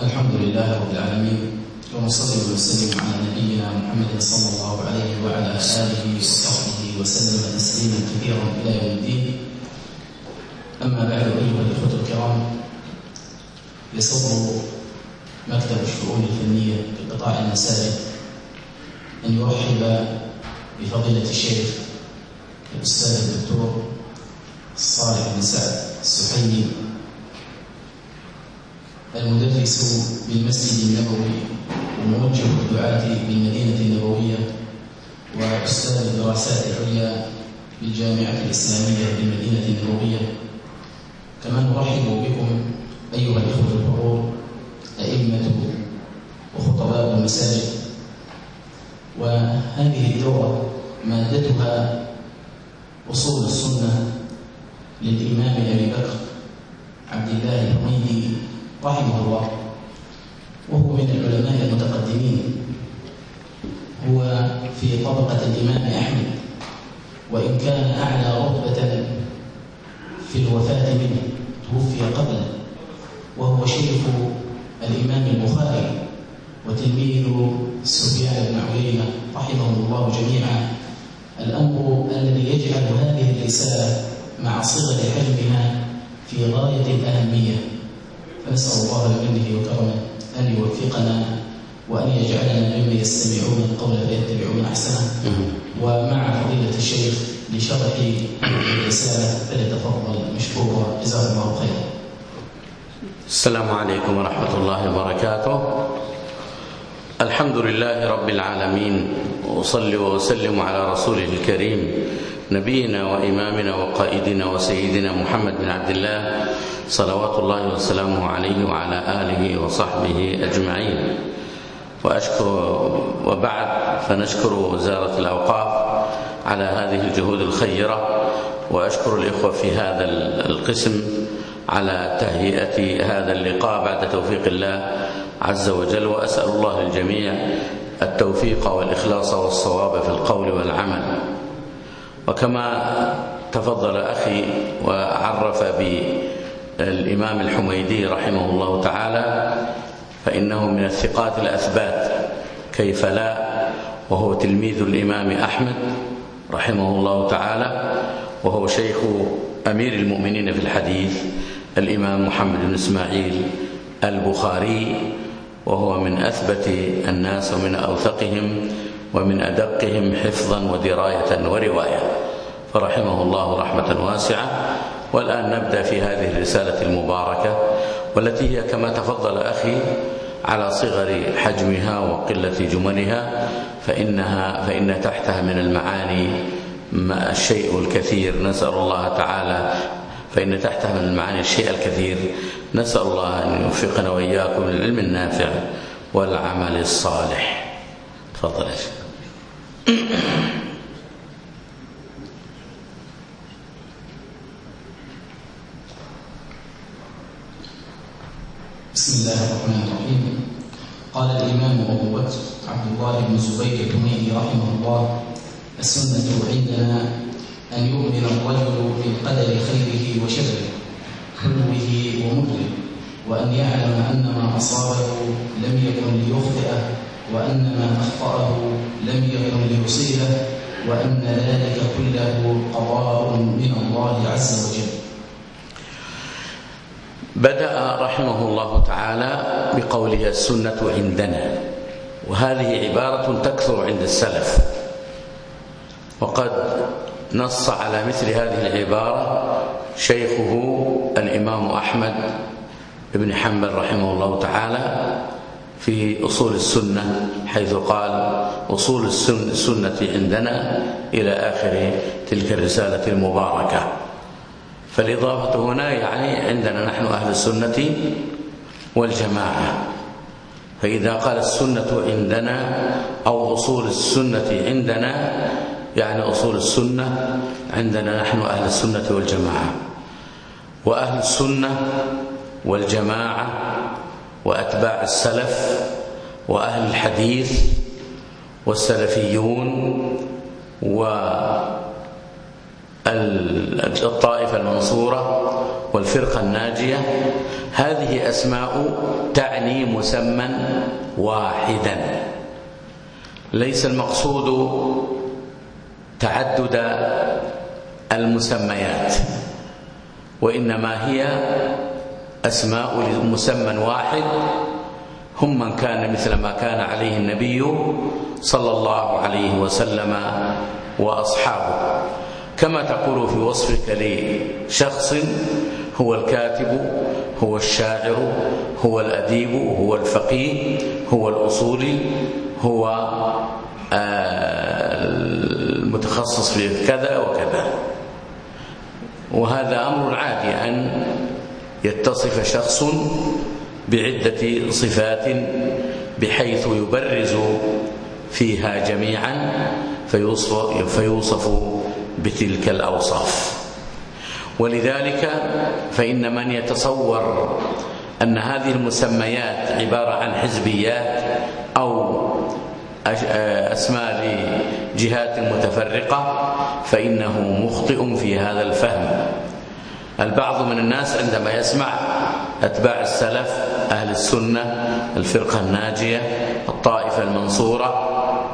الحمد لله رب العالمين، ونصلي ونسلم على نبينا محمد صلى الله عليه وعلى آله وصحبه وسلم تسليما كثيرا إلى يوم الدين. أما بعد، أيها الإخوة الكرام، يسر مكتب الشؤون الفنية بقطاع المساجد أن يرحب بفضيلة الشيخ الأستاذ الدكتور صالح بن سعد السحيمي، المدرس بالمسجد النبوي وموجه الدعاة بالمدينة النبوية وأستاذ الدراسات العليا بالجامعة الإسلامية بالمدينة النبوية. كما نرحب بكم أيها الإخوة الحضور، أئمة وخطباء المساجد. وهذه الدورة مادتها أصول السنة للإمام أبي بكر عبد الله الحميدي رحمه الله، وهو من العلماء المتقدمين، هو في طبقة الإمام أحمد، وإن كان أعلى رتبة في الوفاة منه، توفي قبله، وهو شيخ الإمام البخاري وتلميذ سفيان بن عيينة رحمهم الله جميعا. الأمر الذي يجعل هذه الرسالة مع صغر حجمها في غاية الأهمية، فنسأل الله بمنه وكرمه أن يوفقنا وأن يجعلنا ممن يستمعون القول فيتبعون أحسنه. ومع فضيلة الشيخ لشرح الرسالة فليتفضل مشكورا، جزاه الله خيرا. السلام عليكم ورحمة الله وبركاته. الحمد لله رب العالمين، وأصلي وأسلم على رسوله الكريم نبينا وإمامنا وقائدنا وسيدنا محمد بن عبد الله صلوات الله وسلامه عليه وعلى آله وصحبه أجمعين. وبعد، فنشكر وزارة الأوقاف على هذه الجهود الخيرة، وأشكر الإخوة في هذا القسم على تهيئة هذا اللقاء بعد توفيق الله عز وجل، وأسأل الله للجميع التوفيق والإخلاص والصواب في القول والعمل. وكما تفضل أخي وعرف بالإمام الحميدي رحمه الله تعالى، فإنه من الثقات الأثبات كيف لا، وهو تلميذ الإمام أحمد رحمه الله تعالى، وهو شيخ أمير المؤمنين في الحديث الإمام محمد بن إسماعيل البخاري، وهو من أثبت الناس ومن أوثقهم ومن أدقهم حفظا ودراية ورواية، فرحمه الله رحمة واسعة. والآن نبدأ في هذه الرسالة المباركة، والتي هي كما تفضل أخي على صغر حجمها وقلة جملها، فإن تحتها من المعاني الشيء الكثير. نسأل الله تعالى، فإن تحتها من المعاني الشيء الكثير، نسأل الله أن يوفقنا وإياكم للعلم النافع والعمل الصالح. تفضل يا شيخ. بسم الله الرحمن الرحيم. قال الإمام أبو بكر عبد الله بن زبير الحميدي رحمه الله: السنة عندنا أن يؤمن الرجل بالقدر خيره وشره، حلوه ومره، وأن يعلم أن ما أصابه لم يكن ليخطئه، وأن ما أخطأه لم يكن ليصيبه، وأن ذلك كله قضاء من الله عز وجل. بدأ رحمه الله تعالى بقوله: السنة عندنا، وهذه عبارة تكثر عند السلف، وقد نص على مثل هذه العبارة شيخه الإمام أحمد بن حنبل رحمه الله تعالى في أصول السنة، حيث قال: أصول السنة عندنا، إلى آخر تلك الرسالة المباركة. فالإضافة هنا يعني عندنا نحن أهل السنة والجماعة. فإذا قال السنة عندنا أو أصول السنة عندنا، يعني أصول السنة عندنا نحن أهل السنة والجماعة. وأهل السنة والجماعة وأتباع السلف وأهل الحديث والسلفيون والطائفة المنصورة والفرقة الناجية، هذه أسماء تعني مسمى واحدا، ليس المقصود تعدد المسميات، وإنما هي أسماء لمسمى واحد، هم من كان مثل ما كان عليه النبي صلى الله عليه وسلم وأصحابه. كما تقول في وصفك لشخص هو الكاتب، هو الشاعر، هو الأديب، هو الفقيه، هو الأصولي، هو المتخصص في كذا وكذا. وهذا أمر عادي أن يتصف شخص بعدة صفات بحيث يبرز فيها جميعا فيوصف بتلك الأوصاف. ولذلك فإن من يتصور أن هذه المسميات عبارة عن حزبيات أو أسماء لجهات متفرقة فإنه مخطئ في هذا الفهم. البعض من الناس عندما يسمع أتباع السلف، أهل السنة، الفرقة الناجية، الطائفة المنصورة،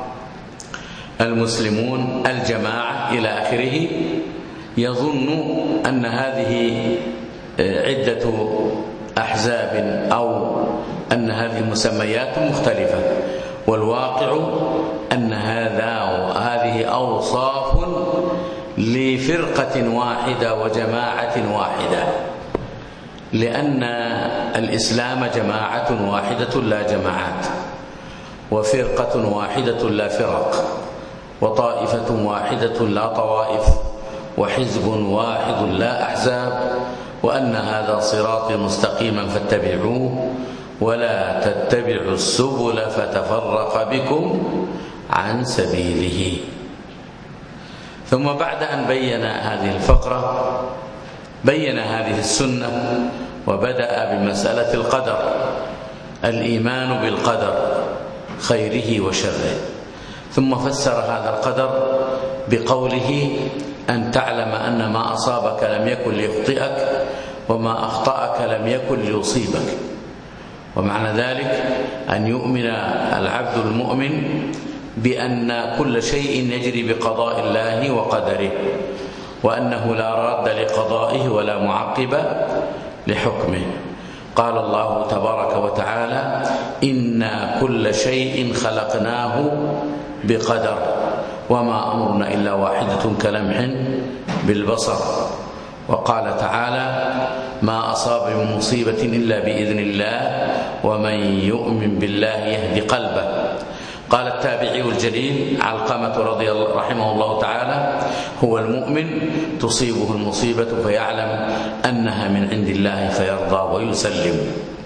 المسلمون، الجماعة إلى آخره، يظن أن هذه عدة أحزاب أو أن هذه مسميات مختلفة، والواقع أن هذه أوصاف لفرقة واحدة وجماعة واحدة، لأن الإسلام جماعة واحدة لا جماعات، وفرقة واحدة لا فرق، وطائفة واحدة لا طوائف، وحزب واحد لا أحزاب، وأن هذا صراطي مستقيما فاتبعوه ولا تتبعوا السبل فتفرق بكم عن سبيله. ثم بعد أن بين هذه الفقرة بين هذه السنة وبدأ بمسألة القدر، الإيمان بالقدر خيره وشره، ثم فسر هذا القدر بقوله أن تعلم أن ما أصابك لم يكن ليخطئك وما أخطأك لم يكن ليصيبك. ومعنى ذلك أن يؤمن العبد المؤمن بأن كل شيء يجري بقضاء الله وقدره، وأنه لا راد لقضائه ولا معقب لحكمه. قال الله تبارك وتعالى: إنا كل شيء خلقناه بقدر وما أمرنا إلا واحدة كلمح بالبصر. وقال تعالى: ما أصاب من مصيبة إلا بإذن الله ومن يؤمن بالله يهدي قلبه. قال التابعي الجليل علقمة رحمه الله تعالى: هو المؤمن تصيبه المصيبة فيعلم أنها من عند الله فيرضى ويسلم.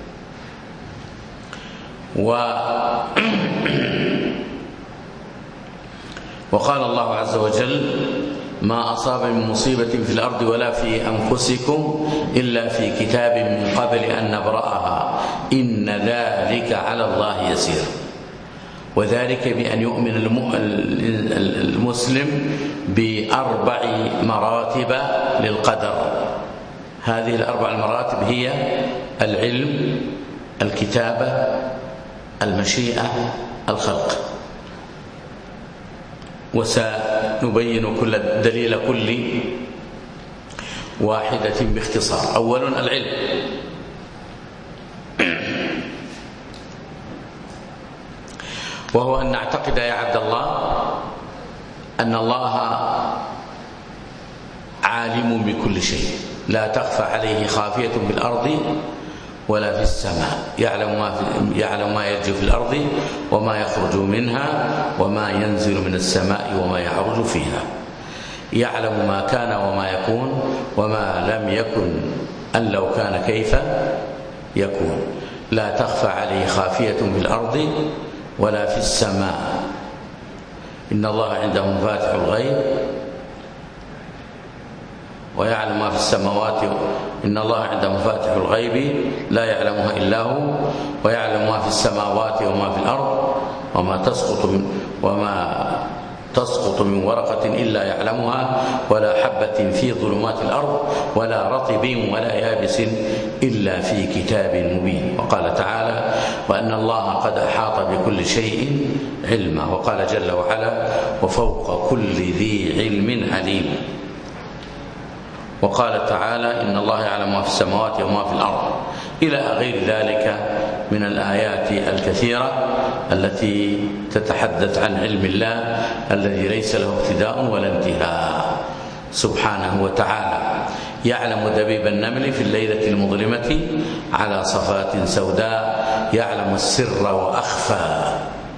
وقال الله عز وجل: ما أصاب من مصيبة في الأرض ولا في أنفسكم إلا في كتاب من قبل أن نبرأها إن ذلك على الله يسير. وذلك بأن يؤمن المسلم بأربع مراتب للقدر. هذه الأربع المراتب هي العلم، الكتابة، المشيئة، الخلق. وسنبين كل دليل كل واحدة باختصار. أولا العلم، وهو أن نعتقد يا عبد الله أن الله عالم بكل شيء، لا تخفى عليه خافية في الأرض ولا في السماء، يعلم ما يلج في الأرض وما يخرج منها وما ينزل من السماء وما يعرج فيها، يعلم ما كان وما يكون وما لم يكن أن لو كان كيف يكون، لا تخفى عليه خافية في الأرض ولا في السماء. إن الله عنده مفاتح الغيب ويعلم ما في السماوات، إن الله عنده مفاتح الغيب لا يعلمها إلا هو، ويعلم ما في السماوات وما في الأرض وما تسقط تسقط من ورقة إلا يعلمها ولا حبة في ظلمات الأرض ولا رطب ولا يابس إلا في كتاب مبين. وقال تعالى وأن الله قد أحاط بكل شيء علما. وقال جل وعلا وفوق كل ذي علم عليم. وقال تعالى إن الله يعلم ما في السماوات وما في الأرض إلى غير ذلك من الآيات الكثيرة التي تتحدث عن علم الله الذي ليس له ابتداء ولا انتهاء سبحانه وتعالى. يعلم دبيب النمل في الليلة المظلمة على صفات سوداء يعلم السر وأخفى.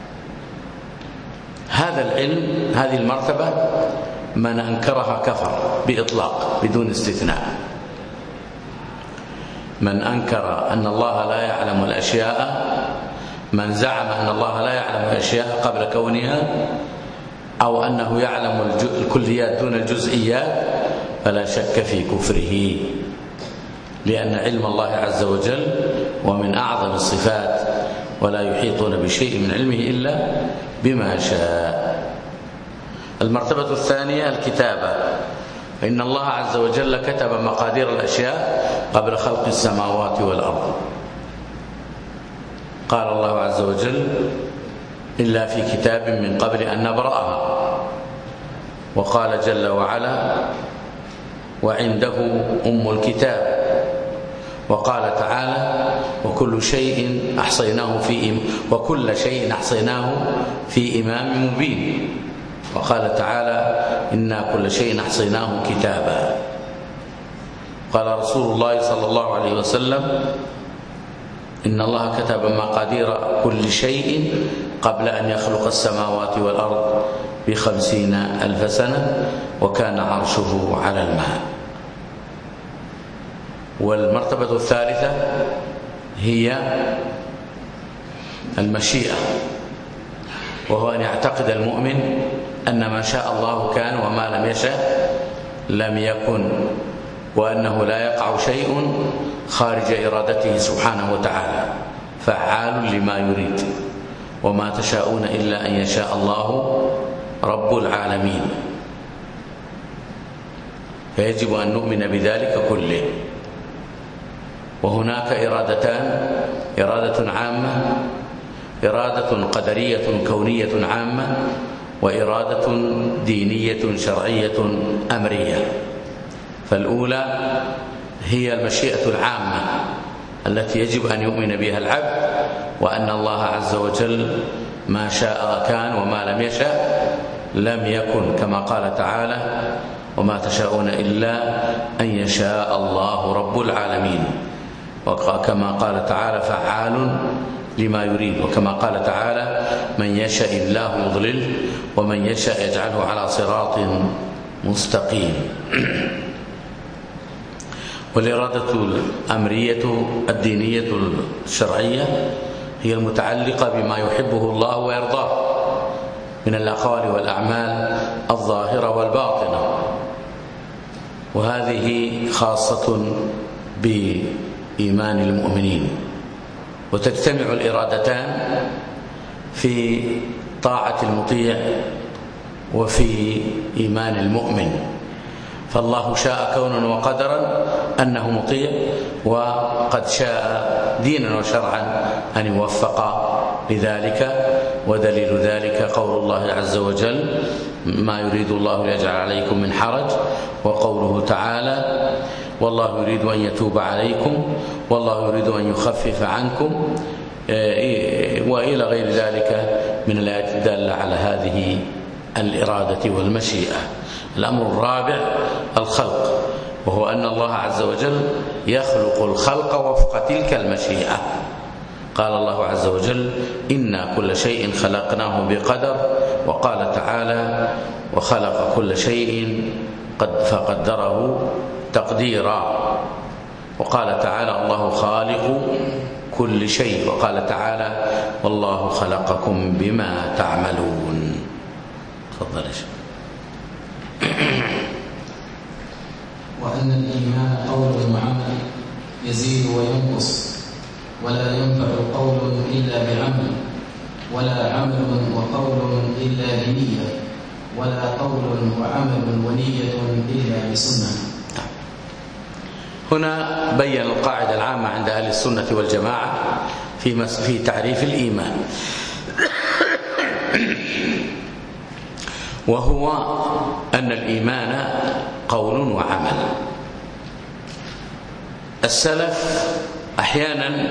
هذا العلم، هذه المرتبة، من أنكرها كفر بإطلاق بدون استثناء. من أنكر أن الله لا يعلم الأشياء، من زعم أن الله لا يعلم الأشياء قبل كونها أو أنه يعلم الكليات دون الجزئيات فلا شك في كفره، لأن علم الله عز وجل ومن أعظم الصفات ولا يحيطون بشيء من علمه إلا بما شاء. المرتبة الثانية الكتابة، فإن الله عز وجل كتب مقادير الأشياء قبل خلق السماوات والأرض. قال الله عز وجل إلا في كتاب من قبل أن نبرأها. وقال جل وعلا وعنده أم الكتاب. وقال تعالى وكل شيء أحصيناه في إمام مبين. وقال تعالى إنا كل شيء أحصيناه كتابا. قال رسول الله صلى الله عليه وسلم إن الله كتب مقادير كل شيء قبل أن يخلق السماوات والأرض ب50,000 سنة وكان عرشه على الماء. والمرتبة الثالثة هي المشيئة، وهو أن يعتقد المؤمن أن ما شاء الله كان وما لم يشاء لم يكن، وأنه لا يقع شيء خارج إرادته سبحانه وتعالى، فعال لما يريد، وما تشاءون إلا أن يشاء الله رب العالمين. فيجب أن نؤمن بذلك كله. وهناك إرادتان: إرادة عامة، إرادة قدرية كونية عامة، وإرادة دينية شرعية أمرية. فالأولى هي المشيئة العامة التي يجب أن يؤمن بها العبد، وأن الله عز وجل ما شاء كان وما لم يشاء لم يكن، كما قال تعالى وما تشاءون إلا أن يشاء الله رب العالمين. وكما قال تعالى فعال لما يريد. وكما قال تعالى من يشاء الله يضلله ومن يشاء يجعله على صراط مستقيم. والإرادة الأمرية الدينية الشرعية هي المتعلقة بما يحبه الله ويرضاه من الأقوال والأعمال الظاهرة والباطنة، وهذه خاصة بإيمان المؤمنين. وتجتمع الإرادتان في طاعة المطيع وفي إيمان المؤمن. فالله شاء كونا وقدرا أنه مطيع، وقد شاء دينا وشرعا أن يوفق لذلك. ودليل ذلك قول الله عز وجل ما يريد الله ليجعل عليكم من حرج، وقوله تعالى والله يريد أن يتوب عليكم والله يريد أن يخفف عنكم، وإلى غير ذلك من الآيات الدالة على هذه الإرادة والمشيئة. الأمر الرابع الخلق، وهو أن الله عز وجل يخلق الخلق وفق تلك المشيئة. قال الله عز وجل إنا كل شيء خلقناه بقدر. وقال تعالى وخلق كل شيء فقدره تقديرا. وقال تعالى الله خالق كل شيء. وقال تعالى والله خلقكم بما تعملون. تفضل يا شيخ. وأن الإيمان قول وعمل يزيد وينقص، ولا ينفع قول إلا بعمل، ولا عمل وقول إلا بنية، ولا قول وعمل ونية إلا بسنة. هنا بين القاعدة العامة عند أهل السنة والجماعة في تعريف الإيمان، وهو أن الإيمان قول وعمل. السلف أحيانا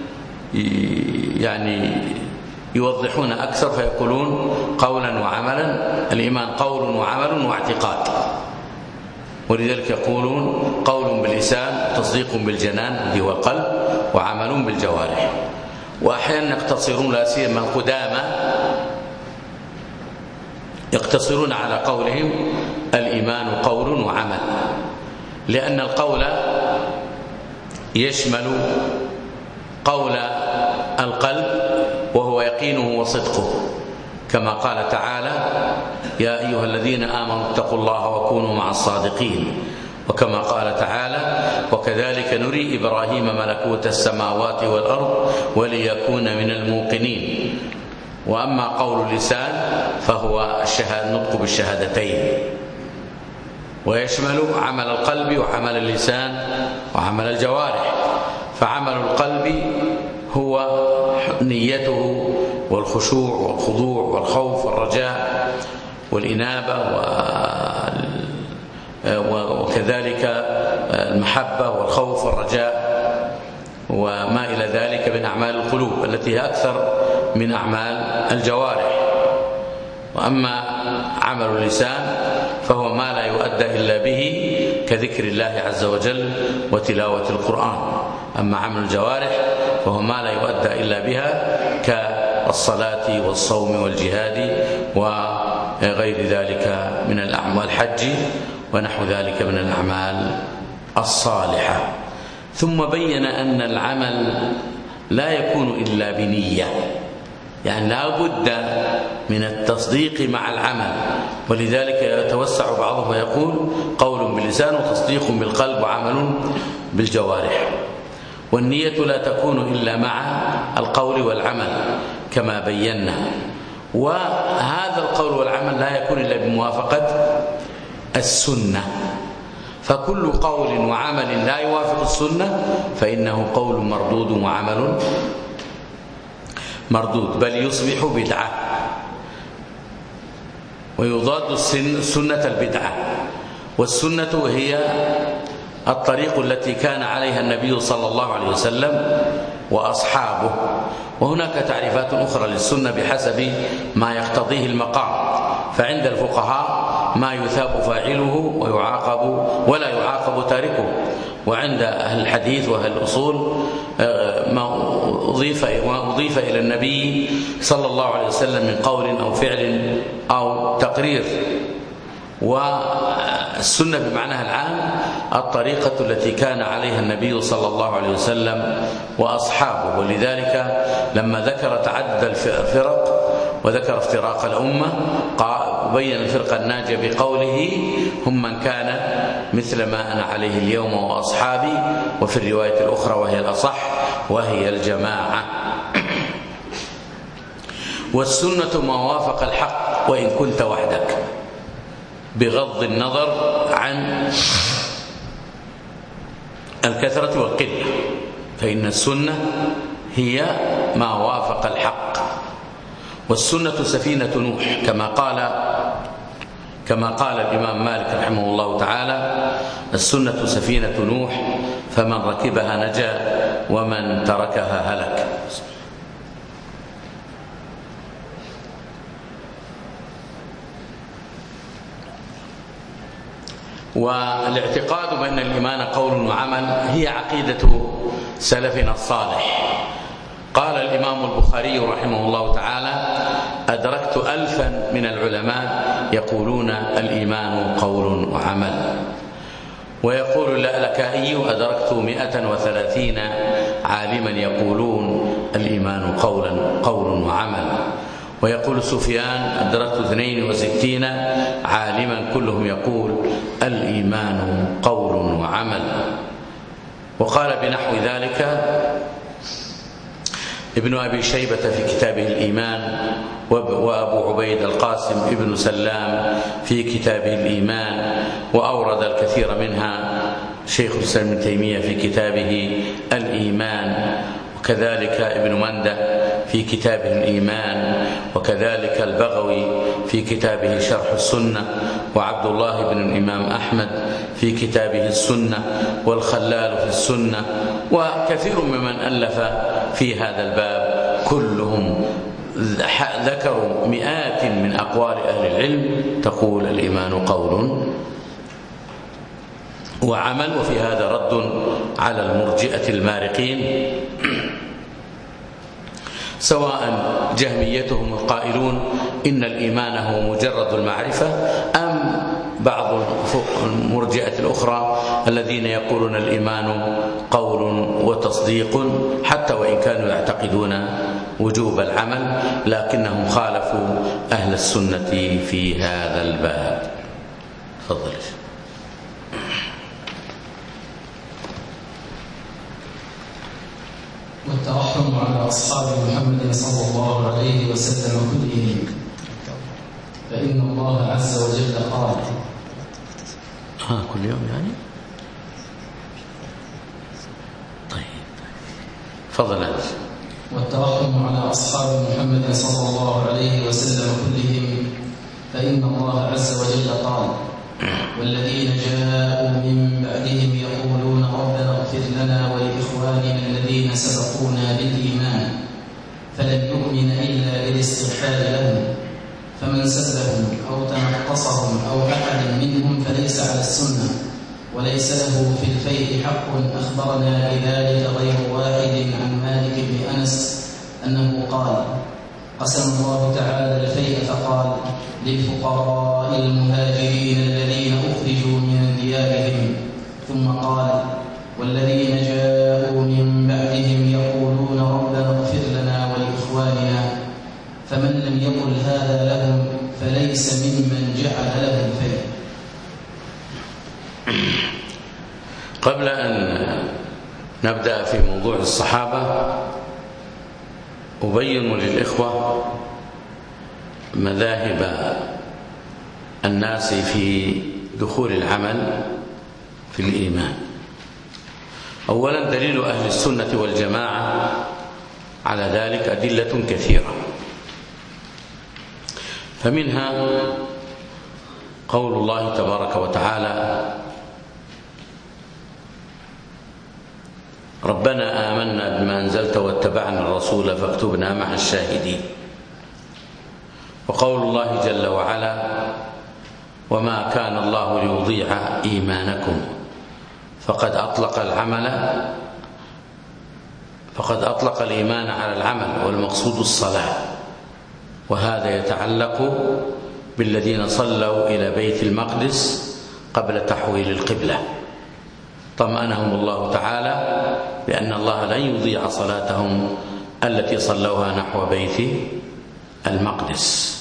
يعني يوضحون أكثر فيقولون قولا وعملا. الإيمان قول وعمل واعتقاد، ولذلك يقولون قول باللسان، تصديق بالجنان والقلب، وعمل بالجوارح. وأحيانا يقتصرون، لا سيما القدامى يقتصرون على قولهم الإيمان قول وعمل، لأن القول يشمل قول القلب وهو يقينه وصدقه، كما قال تعالى يا أيها الذين آمنوا اتقوا الله وكونوا مع الصادقين، وكما قال تعالى وكذلك نري إبراهيم ملكوت السماوات والأرض وليكون من الموقنين. وأما قول اللسان فهو النطق بالشهادتين، ويشمل عمل القلب وعمل اللسان وعمل الجوارح. فعمل القلب هو نيته والخشوع والخضوع والخوف والرجاء والإنابة وكذلك المحبة والخوف والرجاء وما إلى ذلك من أعمال القلوب التي هي أكثر من أعمال الجوارح. وأما عمل اللسان فهو ما لا يؤدى إلا به كذكر الله عز وجل وتلاوة القرآن. أما عمل الجوارح فهو ما لا يؤدى إلا بها كالصلاة والصوم والجهاد وغير ذلك من الأعمال، الحج ونحو ذلك من الأعمال الصالحة. ثم بين أن العمل لا يكون إلا بنية، يعني لا بد من التصديق مع العمل، ولذلك يتوسع بعضهم ويقول قول باللسان وتصديق بالقلب وعمل بالجوارح. والنية لا تكون إلا مع القول والعمل كما بينا. وهذا القول والعمل لا يكون إلا بموافقة السنة، فكل قول وعمل لا يوافق السنة فإنه قول مردود وعمل مردود، بل يصبح بدعة، ويضاد السنة البدعة. والسنة هي الطريق التي كان عليها النبي صلى الله عليه وسلم وأصحابه. وهناك تعريفات أخرى للسنة بحسب ما يقتضيه المقام، فعند الفقهاء ما يثاب فاعله ويعاقب ولا يعاقب تاركه، وعند أهل الحديث وأهل الأصول ما أضيف إلى النبي صلى الله عليه وسلم من قول أو فعل أو تقرير. والسنة بمعناها العام الطريقة التي كان عليها النبي صلى الله عليه وسلم وأصحابه. ولذلك لما ذكر تعدد الفرق وذكر افتراق الأمة بين الفرقة الناجية بقوله هم من كان مثل ما أنا عليه اليوم وأصحابي، وفي الرواية الأخرى وهي الأصح وهي الجماعة. والسنة ما وافق الحق وإن كنت وحدك، بغض النظر عن الكثرة والقلة، فإن السنة هي ما وافق الحق. والسنة سفينة نوح كما قال الإمام مالك رحمه الله تعالى السنة سفينة نوح فمن ركبها نجا ومن تركها هلك. والاعتقاد بأن الإيمان قول وعمل هي عقيدة سلفنا الصالح. قال الإمام البخاري رحمه الله تعالى أدركت 1000 من العلماء يقولون الإيمان قول وعمل. ويقول اللألكائي أدركت 130 عالما يقولون الإيمان قول وعمل. ويقول سفيان أدركت 62 عالما كلهم يقول الإيمان قول وعمل. وقال بنحو ذلك ابن أبي شيبة في كتابه الإيمان وأبو عبيد القاسم ابن سلام في كتابه الإيمان، وأورد الكثير منها شيخ الإسلام ابن تيمية في كتابه الإيمان، وكذلك ابن منده في كتابه الإيمان، وكذلك البغوي في كتابه شرح السنة، وعبد الله بن الإمام أحمد في كتابه السنة، والخلال في السنة، وكثير ممن ألف في هذا الباب كلهم ذكروا مئات من أقوال أهل العلم تقول الإيمان قول وعمل. وفي هذا رد على المرجئة المارقين، سواء جهميتهم القائلون إن الإيمان هو مجرد المعرفة، أم بعض المرجئة الأخرى الذين يقولون الإيمان قول وتصديق، حتى وإن كانوا يعتقدون وجوب العمل، لكنهم خالفوا أهل السنة في هذا الباب. تفضل. والترحم على أصحاب محمد صلى الله عليه وسلم كلهم، فإن الله عز وجل قال كل يوم يعني. طيب تفضل. والترحم على أصحاب محمد صلى الله عليه وسلم كلهم، فإن الله عز وجل قال والذين جاءوا من بعدهم يقولون ربنا اغفر لنا ولإخواننا الذين سبقونا بالإيمان، فلن يؤمن إلا بالاستغفار لهم، فمن سبهم أو تنقصهم أو أحد منهم فليس على السنة وليس له في الفيء حق. أخبرنا بذلك غير واحد عن مالك بن أنس أنه قال قسم الله تعالى الفيء فقال للفقراء المهاجرين الذين أخرجوا من ديارهم، ثم قال والذين جاءوا من بعدهم يقولون ربنا اغفر لنا ولإخواننا، فمن لم يقل هذا لهم فليس ممن جعل له الفيء. قبل أن نبدأ في موضوع الصحابة أبين للإخوة مذاهب الناس في دخول العمل في الإيمان. أولا دليل أهل السنة والجماعة على ذلك أدلة كثيرة، فمنها قول الله تبارك وتعالى ربنا آمنا بما أنزلت واتبعنا الرسول فاكتبنا مع الشاهدين، وقول الله جل وعلا وما كان الله ليضيع إيمانكم فقد أطلق الإيمان على العمل، والمقصود الصلاة، وهذا يتعلق بالذين صلوا إلى بيت المقدس قبل تحويل القبلة، طمأنهم الله تعالى بأن الله لن يضيع صلاتهم التي صلوها نحو بيت المقدس.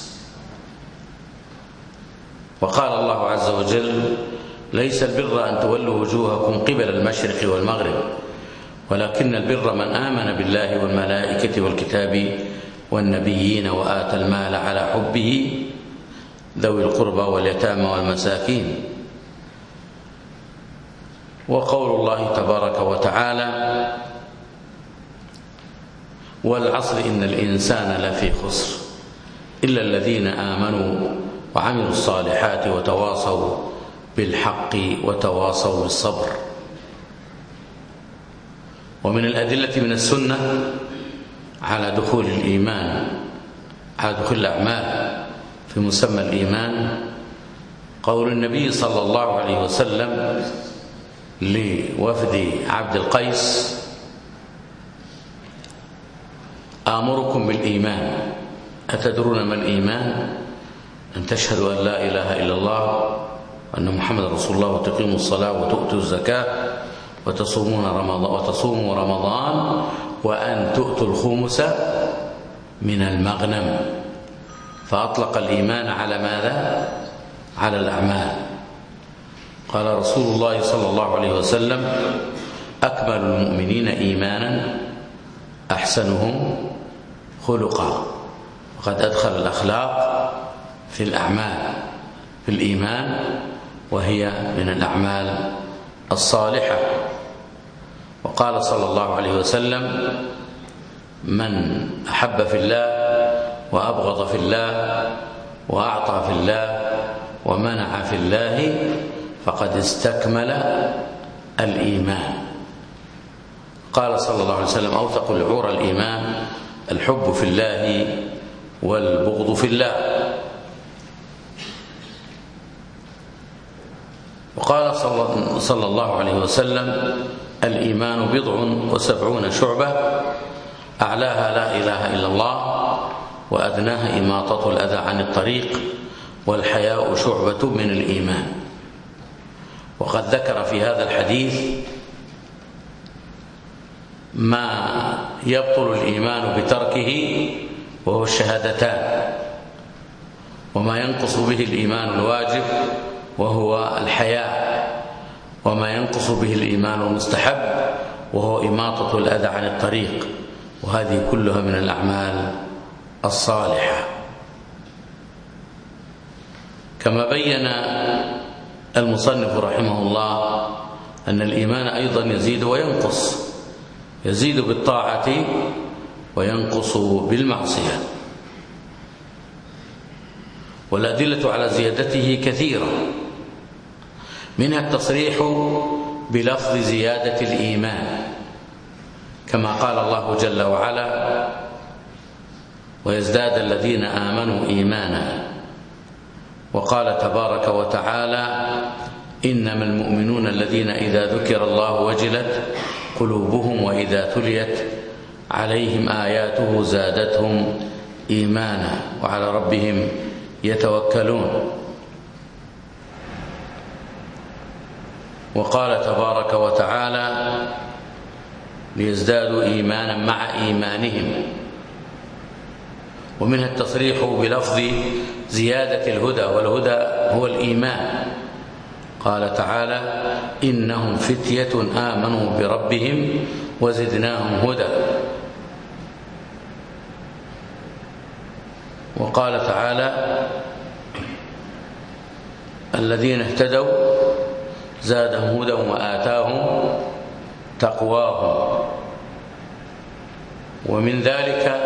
وقال الله عز وجل ليس البر أن تولوا وجوهكم قبل المشرق والمغرب ولكن البر من آمن بالله والملائكة والكتاب والنبيين وآتى المال على حبه ذوي القربى واليتامى والمساكين. وقول الله تبارك وتعالى والعصر إن الإنسان لفي خسر إلا الذين آمنوا وعملوا الصالحات وتواصوا بالحق وتواصوا بالصبر. ومن الأدلة من السنة على دخول الإيمان، على دخول الأعمال في مسمى الإيمان، قول النبي صلى الله عليه وسلم لوفد عبد القيس آمركم بالإيمان أتدرون ما الإيمان؟ أن تشهدوا أن لا إله إلا الله وأن محمد رسول الله وتقيموا الصلاة وتؤتوا الزكاة وتصوموا رمضان وأن تؤتوا الخمس من المغنم. فأطلق الإيمان على ماذا؟ على الأعمال. قال رسول الله صلى الله عليه وسلم أكمل المؤمنين إيمانا أحسنهم خلقا. وقد أدخل الأخلاق في الأعمال في الإيمان، وهي من الأعمال الصالحة. وقال صلى الله عليه وسلم: من أحب في الله وأبغض في الله وأعطى في الله ومنع في الله فقد استكمل الإيمان. قال صلى الله عليه وسلم: أوثق العور الإيمان الحب في الله والبغض في الله. وقال صلى الله عليه وسلم: الإيمان 70 شعبة، أعلاها لا إله إلا الله، وأدناها إماطة الأذى عن الطريق، والحياء شعبة من الإيمان. وقد ذكر في هذا الحديث ما يبطل الإيمان بتركه وهو الشهادتان، وما ينقص به الإيمان الواجب وهو الحياء، وما ينقص به الإيمان المستحب وهو إماطة الأذى عن الطريق، وهذه كلها من الأعمال الصالحة. كما بين المصنف رحمه الله أن الإيمان أيضا يزيد وينقص، يزيد بالطاعة وينقص بالمعصية، والأدلة على زيادته كثيرة، منها التصريح بلفظ زيادة الإيمان، كما قال الله جل وعلا: ويزداد الذين آمنوا إيمانا. وقال تبارك وتعالى: إنما المؤمنون الذين إذا ذكر الله وجلت قلوبهم وإذا تليت عليهم آياته زادتهم إيمانا وعلى ربهم يتوكلون. وقال تبارك وتعالى: ليزدادوا إيمانا مع إيمانهم. ومنها التصريح بلفظ زيادة الهدى، والهدى هو الإيمان. قال تعالى: إنهم فتية آمنوا بربهم وزدناهم هدى. وقال تعالى: الذين اهتدوا زادهم هدى وآتاهم تقواهم. ومن ذلك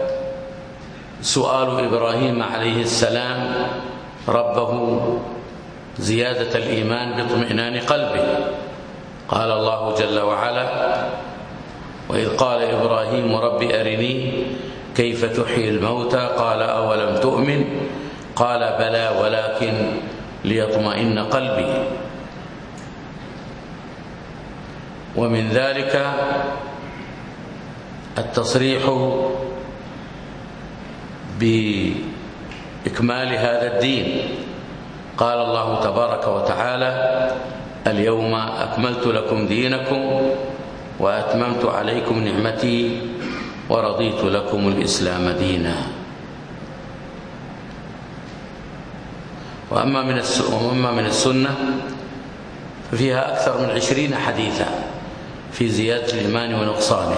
سؤال إبراهيم عليه السلام ربه زيادة الإيمان باطمئنان قلبه. قال الله جل وعلا: وإذ قال إبراهيم رب أرني كيف تحيي الموتى قال أولم تؤمن قال بلى ولكن ليطمئن قلبي. ومن ذلك التصريح بإكمال هذا الدين. قال الله تبارك وتعالى: اليوم أكملت لكم دينكم وأتممت عليكم نعمتي ورضيت لكم الإسلام دينا. وأما من السنة ففيها أكثر من 20 حديثا في زيادة الإيمان ونقصانه.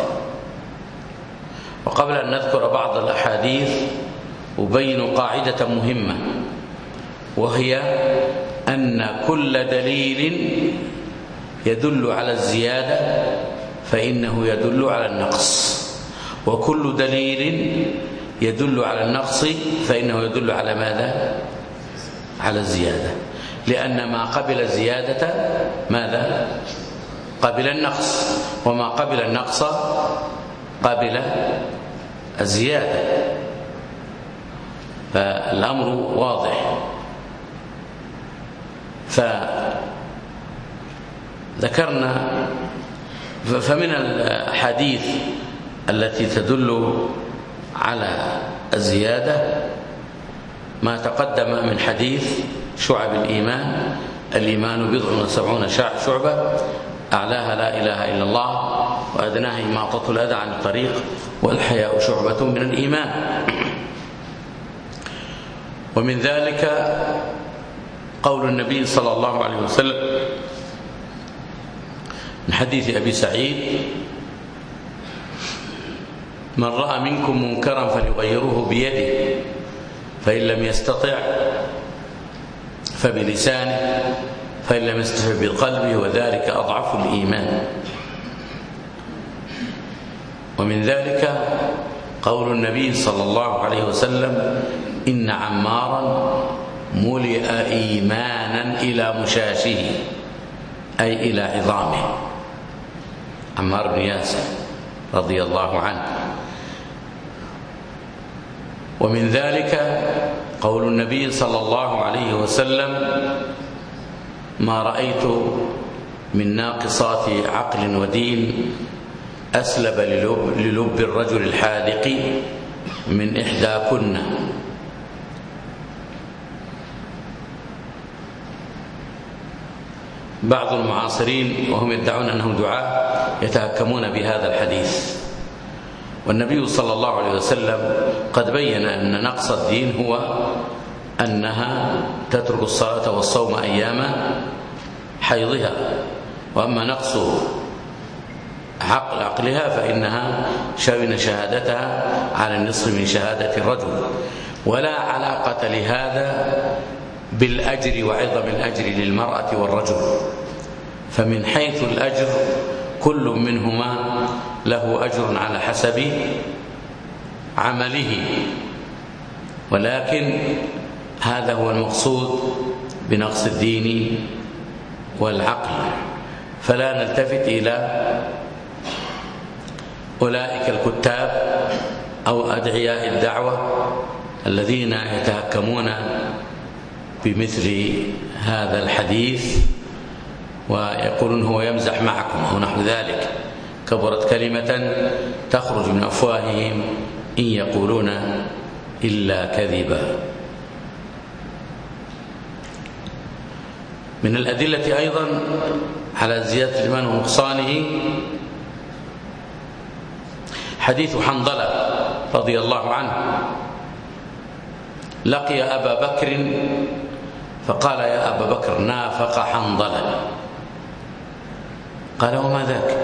وقبل أن نذكر بعض الأحاديث أبين قاعدة مهمة، وهي أن كل دليل يدل على الزيادة فإنه يدل على النقص، وكل دليل يدل على النقص فإنه يدل على ماذا؟ على الزيادة، لأن ما قبل الزيادة ماذا؟ قبل النقص، وما قبل النقص قبل الزيادة. فالأمر واضح. فذكرنا فمن الأحاديث التي تدل على الزيادة ما تقدم من حديث شعب الإيمان: الإيمان 70 شعبة، أعلاها لا إله إلا الله، وأدناها إماطة الأذى عن الطريق، والحياء شعبة من الإيمان. ومن ذلك قول النبي صلى الله عليه وسلم من حديث أبي سعيد: من رأى منكم منكرا فليغيره بيده، فإن لم يستطع فبلسانه، فإن لم يستطع بقلبه، وذلك أضعف الإيمان. ومن ذلك قول النبي صلى الله عليه وسلم: إن عمارا ملئ إيمانا إلى مشاشه، أي إلى عظامه. عمار بن ياسر رضي الله عنه. ومن ذلك قول النبي صلى الله عليه وسلم: ما رأيت من ناقصات عقل ودين أسلب للب الرجل الحاذق من إحداكن. بعض المعاصرين وهم يدعون أنهم دعاة يتهكمون بهذا الحديث، والنبي صلى الله عليه وسلم قد بين أن نقص الدين هو أنها تترك الصلاة والصوم أيام حيضها، وأما نقص عقلها فإنها شبن شهادتها على النصف من شهادة الرجل، ولا علاقة لهذا بالأجر وعظم الأجر للمرأة والرجل. فمن حيث الأجر كل منهما له أجر على حسب عمله، ولكن هذا هو المقصود بنقص الدين والعقل. فلا نلتفت إلى أولئك الكتاب أو أدعياء الدعوة الذين يتهكمون بمثل هذا الحديث ويقولون هو يمزح معكم أو نحو ذلك. كبرت كلمة تخرج من أفواههم إن يقولون إلا كذبا. من الأدلة أيضا على زيادة الإيمان ونقصانه حديث حنظلة رضي الله عنه: لقي أبا بكر فقال: يا أبا بكر نافق حنظلة. قال: وما ذاك؟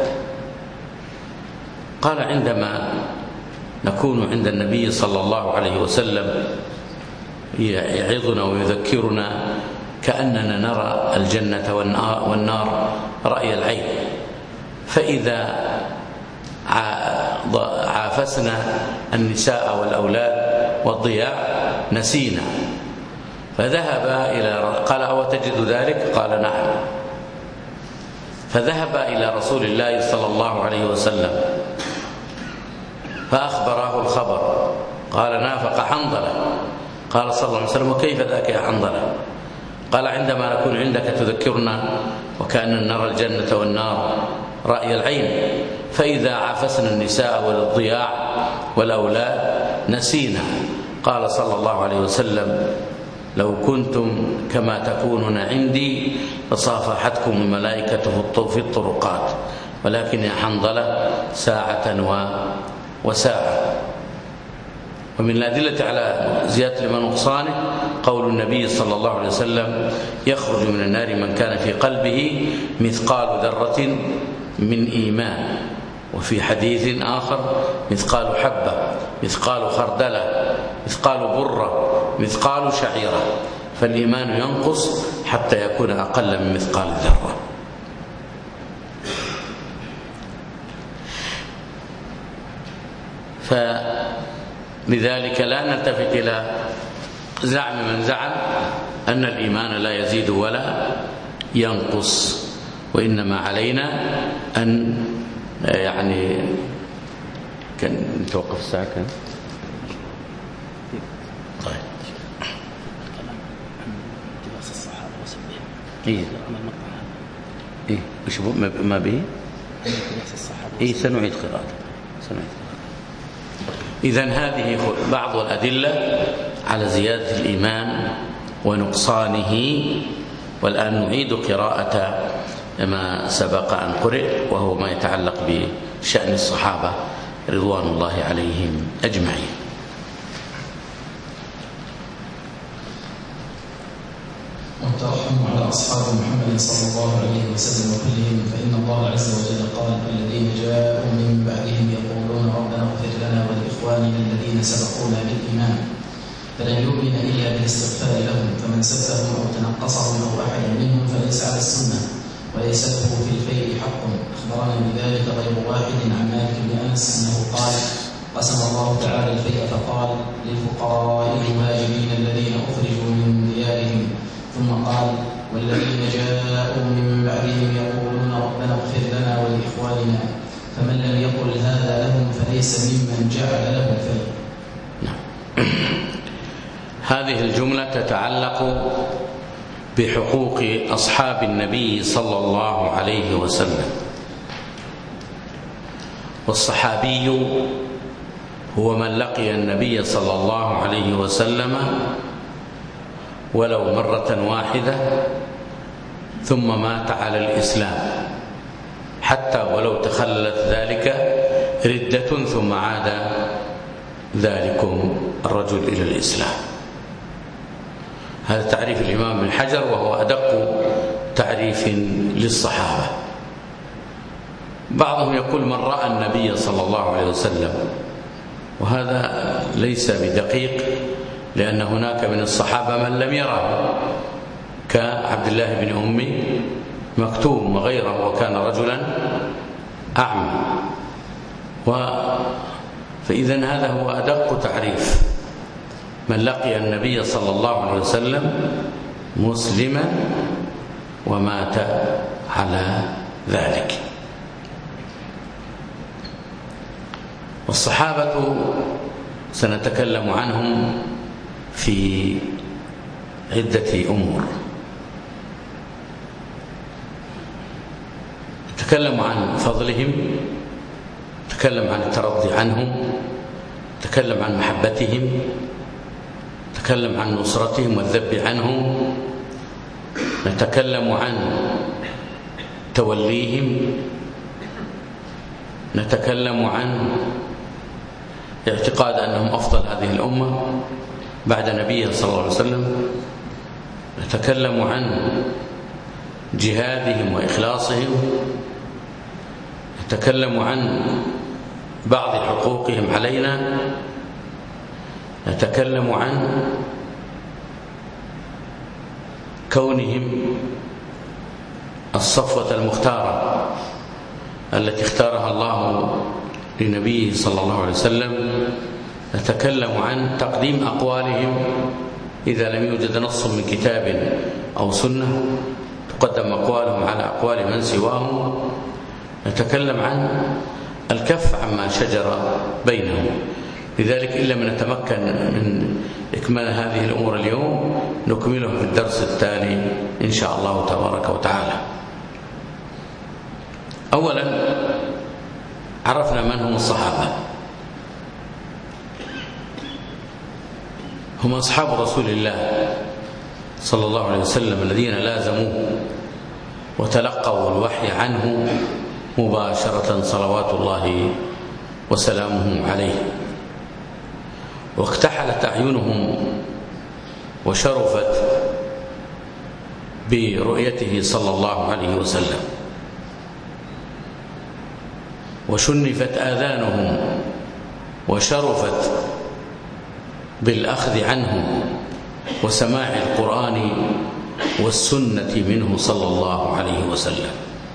قال: عندما نكون عند النبي صلى الله عليه وسلم يعظنا ويذكرنا كأننا نرى الجنة والنار رأي العين، فإذا عافسنا النساء والأولاد والضياع نسينا، فذهب إلى قال: أو تجد ذلك؟ قال: نعم. فذهب إلى رسول الله صلى الله عليه وسلم فأخبره الخبر، قال: نافق حنظلة. قال صلى الله عليه وسلم: وكيف ذاك يا حنظلة؟ قال: عندما نكون عندك تذكرنا وكأننا نرى الجنة والنار رأي العين، فإذا عافسنا النساء والضياع والأولاد نسينا. قال صلى الله عليه وسلم: لو كنتم كما تكونون عندي لصافحتكم الملائكة في الطرقات، ولكن يا حنظلة ساعة وساعة. ومن الأدلة على زيادة الإيمان ونقصانه قول النبي صلى الله عليه وسلم: يخرج من النار من كان في قلبه مثقال ذرة من إيمان. وفي حديث آخر: مثقال حبة، مثقال خردلة، مثقال برة، مثقال شعيرة. فالإيمان ينقص حتى يكون أقل من مثقال ذرة. فلذلك لا نلتفت إلى زعم من زعم أن الإيمان لا يزيد ولا ينقص، وإنما علينا أن يعني كان نتوقف الساعة كان طيب إيه وش ما به إيه سنعيد قراءته. إذن هذه بعض الأدلة على زيادة الإيمان ونقصانه. والآن نعيد قراءة ما سبق أن قرئ، وهو ما يتعلق بشأن الصحابة رضوان الله عليهم أجمعين. والترحم على أصحاب محمد صلى الله عليه وسلم كلهم، فإن الله عز وجل قال: الذين جاءوا من بعدهم يقولون ربنا اغفر لنا الذين سبقونا بالإيمان فلن يؤمن إلا بالاستغفار لهم، فمن سبهم أو تنقصهم أو أحد منهم فليس على السنة وليس له في الفيء حق. أخبرنا بذلك غير واحد عن مالك بن أنس أنه قال: قسم الله تعالى الفيء فقال: للفقراء المهاجرين الذين أخرجوا من ديارهم، ثم قال: والذين جاءوا من بعدهم يقولون ربنا اغفر لنا ولإخواننا، فمن لم يقل هذا لهم فليس ممن جعل له الفيء. هذه الجملة تتعلق بحقوق أصحاب النبي صلى الله عليه وسلم. والصحابي هو من لقي النبي صلى الله عليه وسلم ولو مرة واحدة ثم مات على الإسلام، حتى ولو تخلت ذلك ردة ثم عاد ذلكم الرجل إلى الإسلام. هذا تعريف الإمام ابن حجر، وهو أدق تعريف للصحابة. بعضهم يقول من رأى النبي صلى الله عليه وسلم، وهذا ليس بدقيق، لأن هناك من الصحابة من لم يره كعبد الله بن أم مكتوم وغيره، وكان رجلا أعمى. فإذن هذا هو أدق تعريف: من لقي النبي صلى الله عليه وسلم مسلما ومات على ذلك. والصحابة سنتكلم عنهم في عدة أمور. نتكلم عن فضلهم، نتكلم عن الترضي عنهم، نتكلم عن محبتهم، نتكلم عن نصرتهم والذب عنهم، نتكلم عن توليهم، نتكلم عن اعتقاد أنهم أفضل هذه الأمة بعد نبيه صلى الله عليه وسلم، نتكلم عن جهادهم وإخلاصهم، نتكلم عن بعض حقوقهم علينا، نتكلم عن كونهم الصفوة المختارة التي اختارها الله لنبيه صلى الله عليه وسلم، نتكلم عن تقديم أقوالهم إذا لم يوجد نص من كتاب أو سنة، تقدم أقوالهم على أقوال من سواهم، نتكلم عن الكف عما شجر بينهم. لذلك إن لم نتمكن من إكمال هذه الأمور اليوم نكمله في الدرس التالي إن شاء الله تبارك وتعالى. أولا عرفنا من هم الصحابة. هم أصحاب رسول الله صلى الله عليه وسلم الذين لازموه وتلقوا الوحي عنه مباشرة صلوات الله وسلامه عليه، واكتحلت أعينهم وشرفت برؤيته صلى الله عليه وسلم، وشنفت آذانهم وشرفت بالأخذ عنه وسماع القرآن والسنة منه صلى الله عليه وسلم،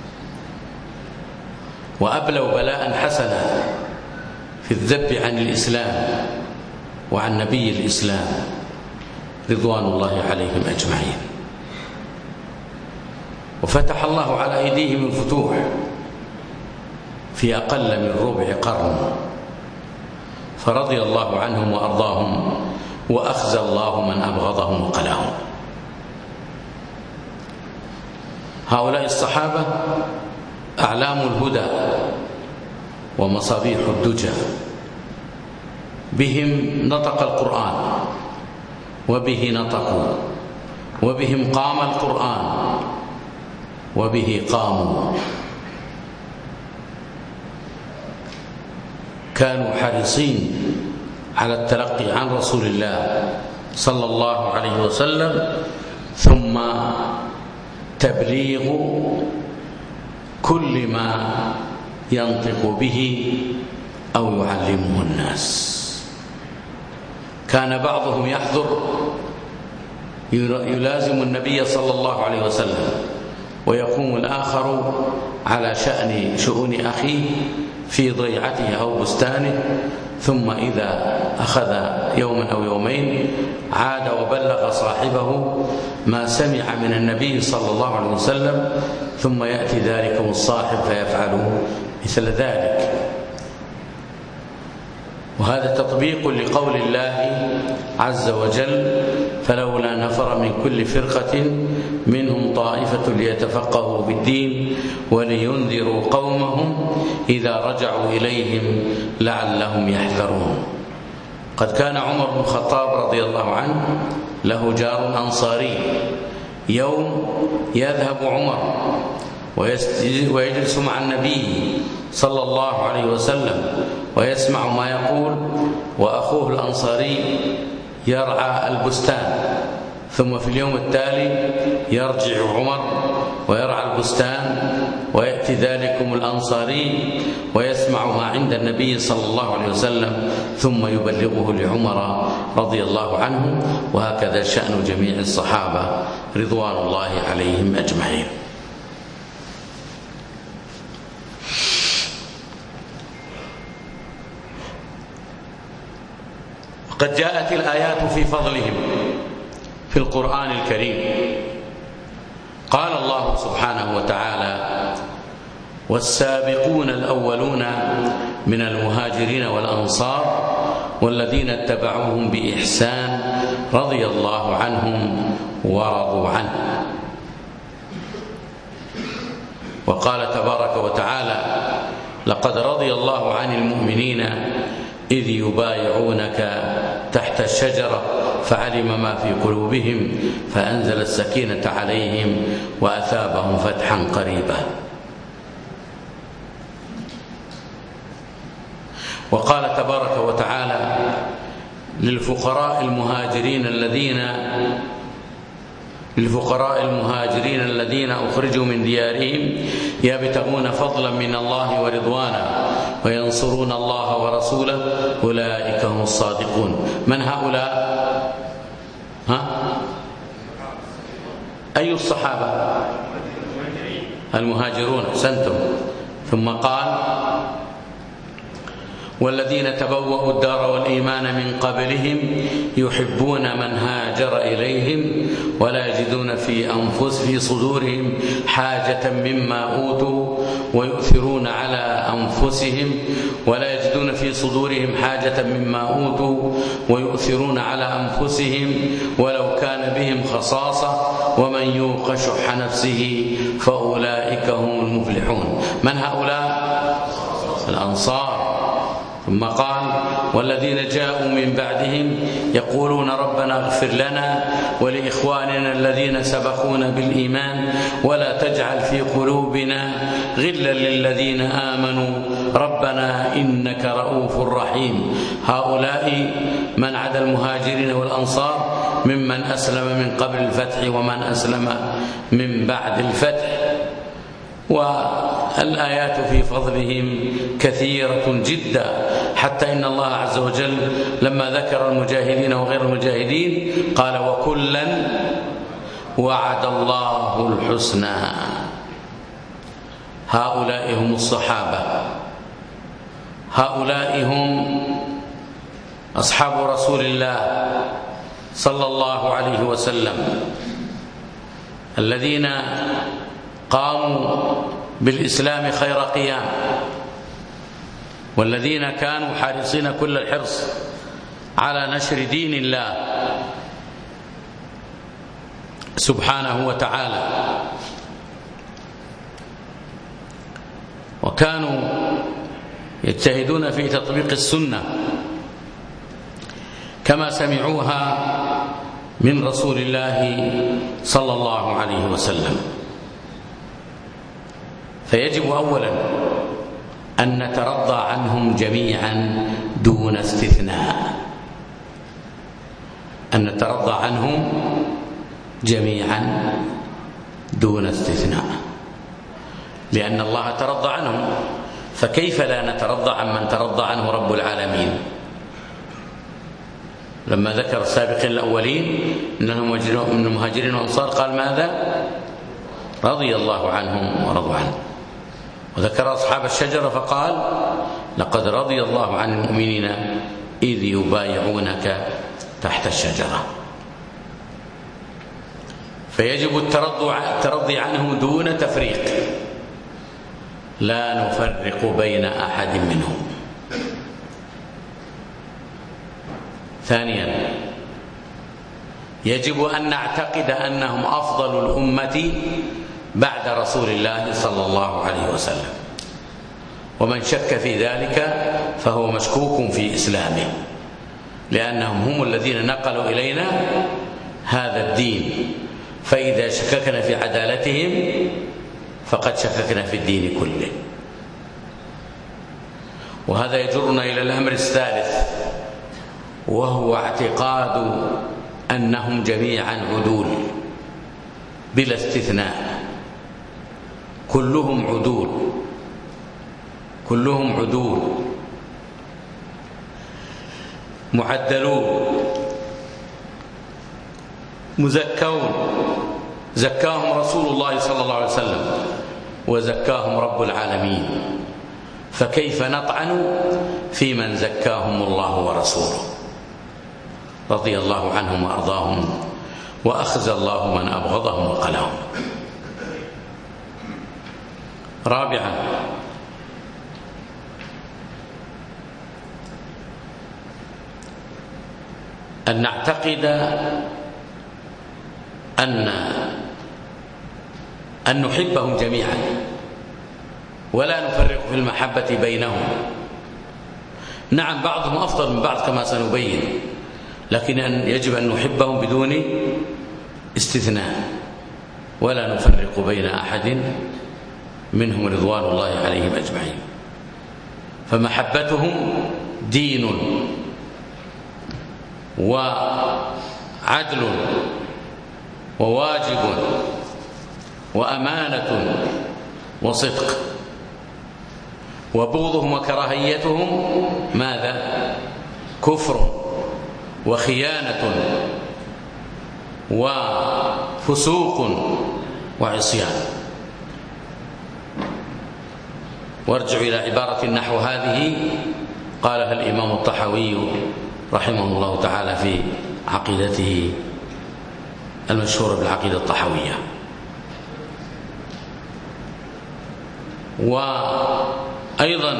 وأبلوا بلاء حسنا في الذب عن الإسلام وعن نبي الإسلام رضوان الله عليهم أجمعين. وفتح الله على أيديهم الفتوح في أقل من ربع قرن، فرضي الله عنهم وأرضاهم، وأخزى الله من أبغضهم وقلاهم. هؤلاء الصحابة أعلام الهدى ومصابيح الدجى، بهم نطق القرآن وبه نطقوا، وبهم قام القرآن وبه قاموا. كانوا حريصين على التلقي عن رسول الله صلى الله عليه وسلم، ثم تبليغ كل ما ينطق به أو يعلمه الناس. كان بعضهم يحضر يلازم النبي صلى الله عليه وسلم، ويقوم الآخر على شؤون أخيه في ضيعته أو بستانه، ثم إذا أخذ يوما أو يومين عاد وبلغ صاحبه ما سمع من النبي صلى الله عليه وسلم، ثم يأتي ذلكم الصاحب فيفعل مثل ذلك. وهذا تطبيق لقول الله عز وجل: فلولا نفر من كل فرقة منهم طائفة ليتفقهوا بالدين ولينذروا قومهم إذا رجعوا إليهم لعلهم يحذرون. قد كان عمر بن الخطاب رضي الله عنه له جار أنصاري. يوم يذهب عمر ويجلس مع النبي صلى الله عليه وسلم ويسمع ما يقول، وأخوه الأنصاري يرعى البستان، ثم في اليوم التالي يرجع عمر ويرعى البستان، ويأتي ذلكم الأنصاري ويسمع ما عند النبي صلى الله عليه وسلم ثم يبلغه لعمر رضي الله عنه. وهكذا شأن جميع الصحابة رضوان الله عليهم أجمعين. قد جاءت الآيات في فضلهم في القرآن الكريم. قال الله سبحانه وتعالى: والسابقون الأولون من المهاجرين والأنصار والذين اتبعوهم بإحسان رضي الله عنهم ورضوا عنه. وقال تبارك وتعالى: لقد رضي الله عن المؤمنين إذ يبايعونك تحت الشجرة فعلم ما في قلوبهم فأنزل السكينة عليهم وأثابهم فتحا قريبا. وقال تبارك وتعالى: للفقراء المهاجرين الذين أخرجوا من ديارهم يبتغون فضلا من الله ورضوانا وينصرون الله ورسوله أولئك هم الصادقون. من هؤلاء؟ أي الصحابة؟ المهاجرون. أحسنتم. ثم قال: والذين تبوأوا الدار والإيمان من قبلهم يحبون من هاجر إليهم ولا يجدون في صدورهم حاجة مما أوتوا ويؤثرون على أنفسهم ولو كان بهم خصاصة ومن يوق شح نفسه فأولئك هم المفلحون. من هؤلاء؟ الأنصار. ثم قال: والذين جاءوا من بعدهم يقولون ربنا اغفر لنا ولإخواننا الذين سبقونا بالإيمان ولا تجعل في قلوبنا غلا للذين آمنوا ربنا إنك رؤوف رحيم. هؤلاء من عدا المهاجرين والأنصار ممن أسلم من قبل الفتح ومن أسلم من بعد الفتح. والآيات في فضلهم كثيرة جدا، حتى إن الله عز وجل لما ذكر المجاهدين وغير المجاهدين قال: وكلا وعد الله الحسنى. هؤلاء هم الصحابة، هؤلاء هم أصحاب رسول الله صلى الله عليه وسلم الذين قاموا بالإسلام خير قيام، والذين كانوا حريصين كل الحرص على نشر دين الله سبحانه وتعالى، وكانوا يجتهدون في تطبيق السنة كما سمعوها من رسول الله صلى الله عليه وسلم. فيجب أولا أن نترضى عنهم جميعا دون استثناء، أن نترضى عنهم جميعا دون استثناء، لأن الله ترضى عنهم، فكيف لا نترضى عمن ترضى عنه رب العالمين؟ لما ذكر السابقين الأولين إنهم من المهاجرين والأنصار قال ماذا؟ رضي الله عنهم ورضوا عنه. وذكر أصحاب الشجرة فقال لقد رضي الله عن المؤمنين إذ يبايعونك تحت الشجرة. فيجب الترضي عنه دون تفريق، لا نفرق بين أحد منهم. ثانيا يجب أن نعتقد أنهم أفضل الأمة بعد رسول الله صلى الله عليه وسلم، ومن شك في ذلك فهو مشكوك في إسلامه، لأنهم هم الذين نقلوا إلينا هذا الدين، فإذا شككنا في عدالتهم فقد شككنا في الدين كله. وهذا يجرنا إلى الأمر الثالث، وهو اعتقاد أنهم جميعا عدول بلا استثناء، كلهم عدول، كلهم عدول معدلون مزكون، زكاهم رسول الله صلى الله عليه وسلم وزكاهم رب العالمين، فكيف نطعن في من زكاهم الله ورسوله؟ رضي الله عنهم وأرضاهم وأخزى الله من أبغضهم وقلهم. رابعا أن نعتقد أن نحبهم جميعا ولا نفرق في المحبة بينهم. نعم بعضهم أفضل من بعض كما سنبين، لكن يجب أن نحبهم بدون استثناء ولا نفرق بين أحد منهم رضوان الله عليهم أجمعين. فمحبتهم دين وعدل وواجب وأمانة وصدق، وبغضهم وكراهيتهم ماذا؟ كفر وخيانة وفسوق وعصيان. وارجع إلى عبارة نحو هذه قالها الإمام الطحاوي رحمه الله تعالى في عقيدته المشهورة بالعقيدة الطحاوية. وأيضا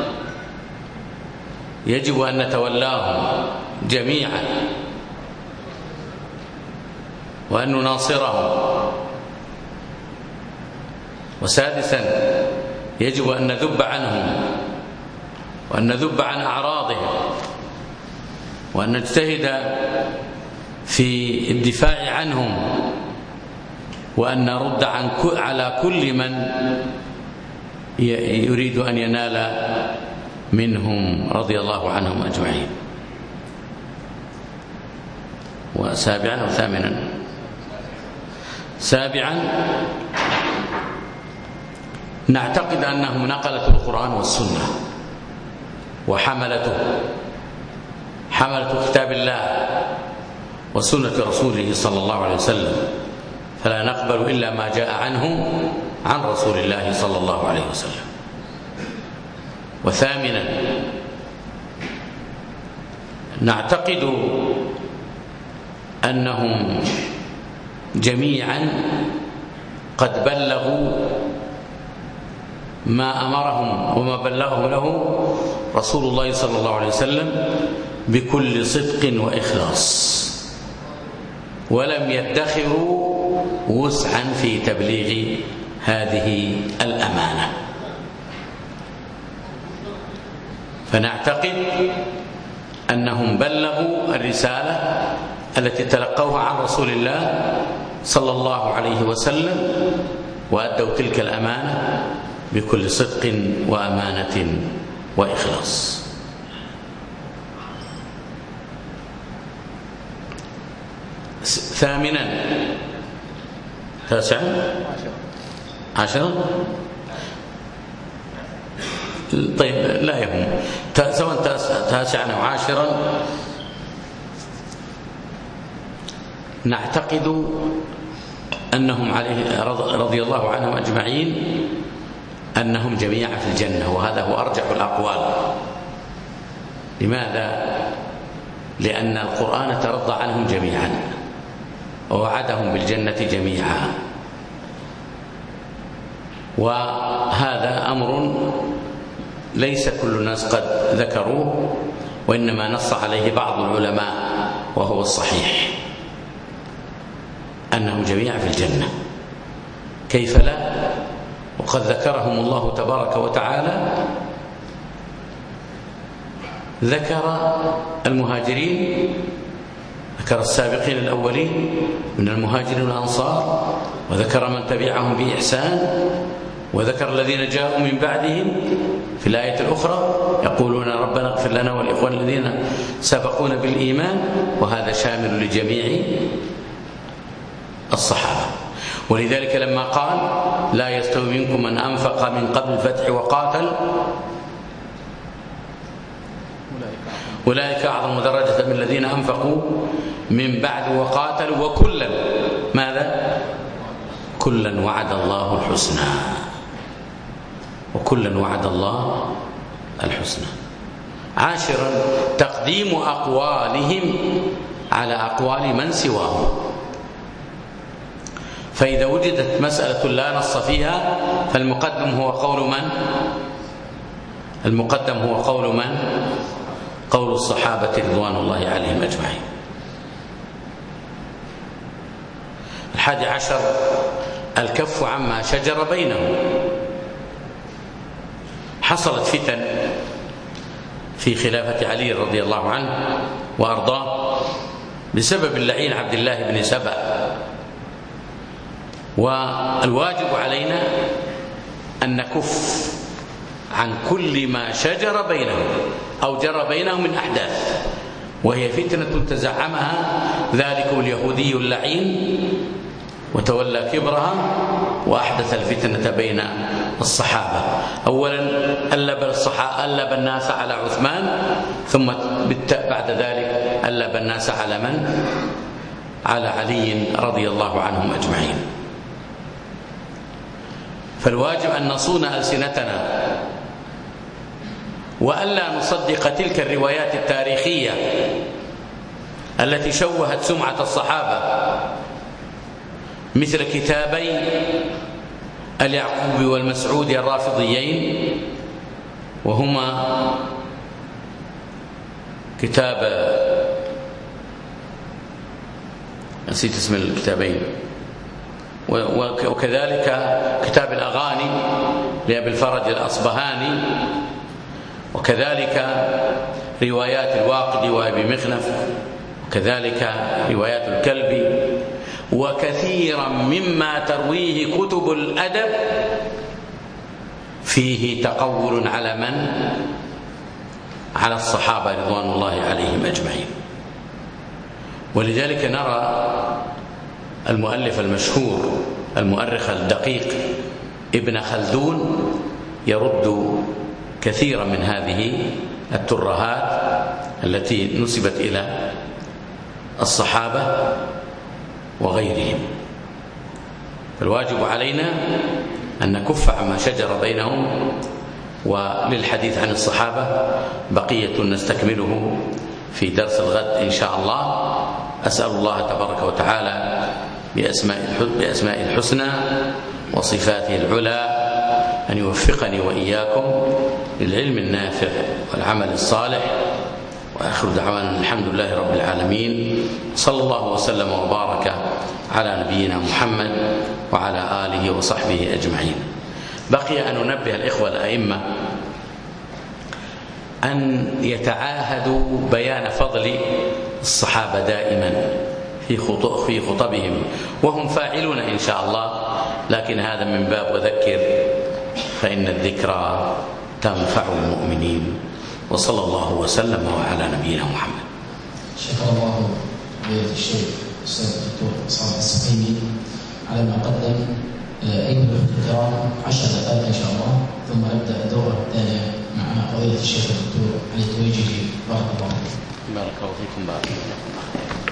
يجب أن نتولاهم جميعا وأن نناصرهم. وسادسا يجب أن نذب عنهم وأن نذب عن أعراضهم وأن نجتهد في الدفاع عنهم وأن نرد على كل من يريد أن ينال منهم رضي الله عنهم أجمعين. وسابعا أو ثامنا؟ سابعا نعتقد أنهم نقلة القرآن والسنة وحملته، حملة كتاب الله وسنة رسوله صلى الله عليه وسلم، فلا نقبل إلا ما جاء عنهم عن رسول الله صلى الله عليه وسلم. وثامنا نعتقد أنهم جميعا قد بلغوا ما أمرهم وما بلغهم له رسول الله صلى الله عليه وسلم بكل صدق وإخلاص، ولم يدخروا وسعا في تبليغ هذه الأمانة. فنعتقد أنهم بلغوا الرسالة التي تلقوها عن رسول الله صلى الله عليه وسلم وأدوا تلك الأمانة بكل صدق وأمانة وإخلاص. ثامنا تاسعا عشرا طيب لا يهم، سواء تاسعا أو عاشرا نعتقد أنهم عليه رضي الله عنهم أجمعين أنهم جميعا في الجنة، وهذا هو أرجح الأقوال. لماذا؟ لأن القرآن ترضى عنهم جميعا ووعدهم بالجنة جميعا، وهذا أمر ليس كل الناس قد ذكروه، وإنما نص عليه بعض العلماء وهو الصحيح أنهم جميعا في الجنة. كيف لا؟ وقد ذكرهم الله تبارك وتعالى، ذكر المهاجرين، ذكر السابقين الأولين من المهاجرين والأنصار، وذكر من تبعهم بإحسان، وذكر الذين جاءوا من بعدهم في الآية الأخرى يقولون ربنا اغفر لنا والإخوان الذين سبقونا بالإيمان، وهذا شامل لجميع الصحابة. ولذلك لما قال لا يستوي منكم من أنفق من قبل الفتح وقاتل أولئك أعظم درجة من الذين أنفقوا من بعد وقاتلوا وكلا ماذا؟ كلا وعد الله الحسنى، وكلا وعد الله الحسنى. عاشرا تقديم أقوالهم على أقوال من سواهم، فإذا وجدت مسألة لا نص فيها فالمقدم هو قول من؟ المقدم هو قول من؟ قول الصحابة رضوان الله عليهم أجمعين. 11 الكف عما شجر بينهم. حصلت فتن في خلافة علي رضي الله عنه وأرضاه بسبب اللعين عبد الله بن سبأ، والواجب علينا أن نكف عن كل ما شجر بينهم أو جرى بينهم من أحداث، وهي فتنة تزعمها ذلك اليهودي اللعين وتولى كبرها وأحدث الفتنة بين الصحابة. أولا ألب الناس على عثمان، ثم بعد ذلك ألب الناس على من؟ على علي رضي الله عنهم أجمعين. فالواجب أن نصون ألسنتنا وألا نصدق تلك الروايات التاريخية التي شوهت سمعة الصحابة، مثل كتابي اليعقوبي والمسعودي الرافضيين، وهما كتاب نسيت اسم الكتابين، وكذلك كتاب الأغاني لأبي الفرج الأصبهاني، وكذلك روايات الواقدي وأبي مخنف، وكذلك روايات الكلبي، وكثيرا مما ترويه كتب الأدب فيه تقول على من؟ على الصحابة رضوان الله عليهم أجمعين. ولذلك نرى المؤلف المشهور المؤرخ الدقيق ابن خلدون يرد كثيرا من هذه الترهات التي نسبت إلى الصحابة وغيرهم. فالواجب علينا أن نكف عما شجر بينهم، وللحديث عن الصحابة بقية نستكمله في درس الغد إن شاء الله. أسأل الله تبارك وتعالى بأسماء الحسنى وصفاته العلى أن يوفقني وإياكم للعلم النافع والعمل الصالح، وآخر دعوانا الحمد لله رب العالمين، صلى الله وسلم وبارك على نبينا محمد وعلى آله وصحبه أجمعين. بقي أن ننبه الإخوة الأئمة أن يتعاهدوا بيان فضل الصحابة دائما في خطبهم، وهم فاعلون إن شاء الله، لكن هذا من باب وذكر فإن الذكرى تنفع المؤمنين. وصلى الله وسلم على نبينا محمد. شكر الله فضيلة الشيخ الأستاذ الدكتور صالح السقيمي على ما قدم. أيها الأخوة الكرام 10 دقائق إن شاء الله، ثم نبدأ الدورة الثانية مع فضيلة الشيخ الدكتور علي التويجري. بارك الله فيكم. بارك الله فيكم. بارك الله فيكم.